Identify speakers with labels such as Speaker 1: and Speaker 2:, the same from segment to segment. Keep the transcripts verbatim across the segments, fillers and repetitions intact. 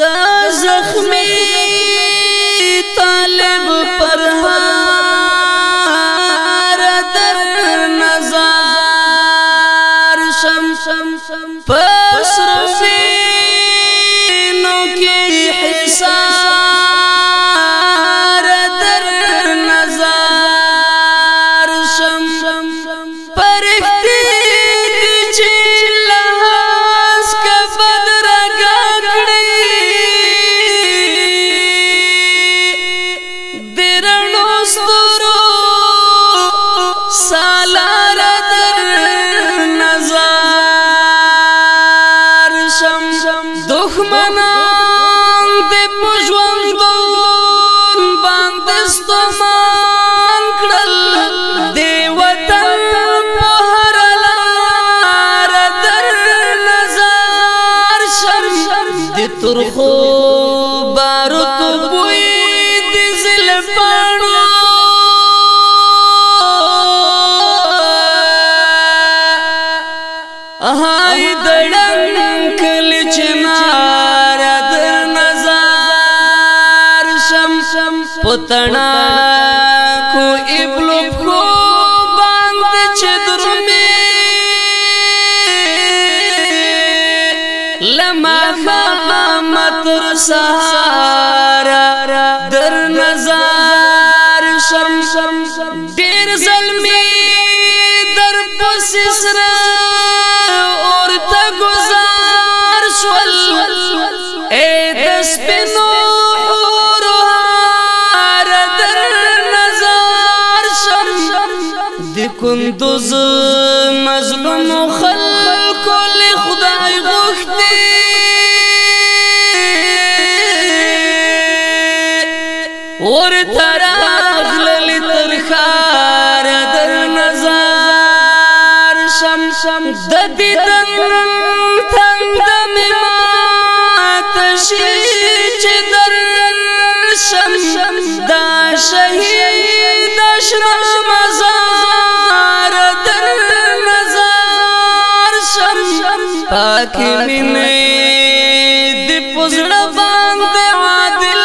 Speaker 1: دا زخمی طالب پر هار در نظار شم پس رفینو کی حسار در نظار شم پر اکتی چی لحاظ کا بدر گاکڑی دیرنو سترو سالار در نظار شم دخمنان دی پجوندون باندستمان کڑل دی وطن پہر لار در نظار شم دی ترخو بارت بوئی دی زلفانو آئی دڑن کل چنار در نظار شم پتنا کو ابلو کو باند چدر میں لما خامتر سہارا در نظار شم دیر ظلمی در پسسرا اے دس پنو حورہار در نظار شم دی کندوز مظلوم خلقو لی خدای غختی اور تراغ للی ترخار در نظار شم ددی دن تندم شیچ در شم دا شهید اشنا مزار در نظار شم پاکی مینی دی پزڑ باند عادل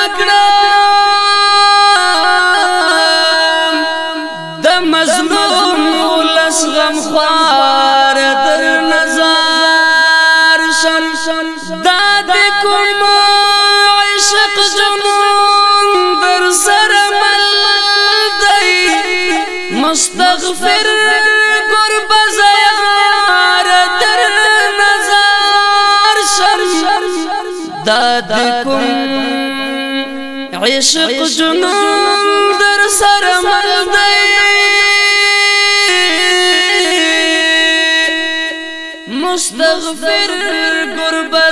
Speaker 1: کرام دا مظلوم ولس غم خوار در نظار شم داد کم عشق جنون در سر مل دی مستغفر قرب زیار در نظار شم داد کم عشق جنون در سر مل دی مستغفر قرب